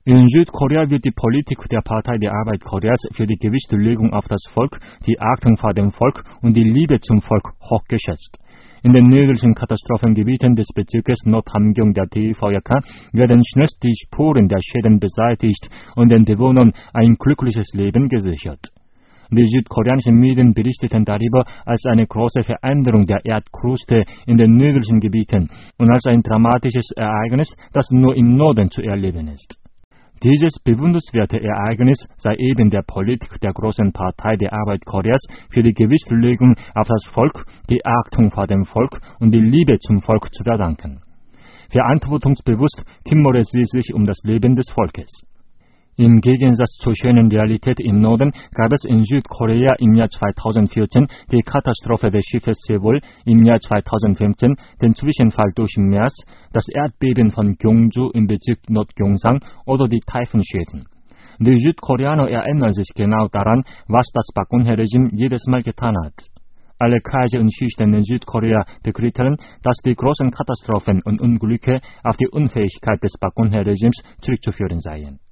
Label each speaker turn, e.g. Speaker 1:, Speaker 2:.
Speaker 1: In Südkorea wird die Politik der Partei der Arbeit Koreas für die Gewichtlegung auf das Volk, die Achtung vor dem Volk und die Liebe zum Volk hochgeschätzt. In den nördlichen Katastrophengebieten des Bezirkes Nordhamgyong der Daejeon werden schnellst die Spuren der Schäden beseitigt und den Bewohnern ein glückliches Leben gesichert. Die südkoreanischen Medien berichteten darüber als eine große Veränderung der Erdkruste in den nördlichen Gebieten und als ein dramatisches Ereignis, das nur im Norden zu erleben ist. Dieses bewundernswerte Ereignis sei eben der Politik der großen Partei der Arbeit Koreas für die Gewichtlegung auf das Volk, die Achtung vor dem Volk und die Liebe zum Volk zu verdanken. Verantwortungsbewusst kümmere sie sich um das Leben des Volkes. Im Gegensatz zur schönen Realität im Norden gab es in Südkorea im Jahr 2014 die Katastrophe des Schiffes Sewol, im Jahr 2015 den Zwischenfall durch MERS, das Erdbeben von Gyeongju im Bezirk Nordgyeongsang oder die Taifunschäden. Die Südkoreaner erinnern sich genau daran, was das Park Geun-hye-Regime jedes Mal getan hat. Alle Kreise und Schichten in Südkorea bekrittelen, dass die großen Katastrophen und Unglücke auf die Unfähigkeit des Park Geun-hye-Regimes zurückzuführen seien.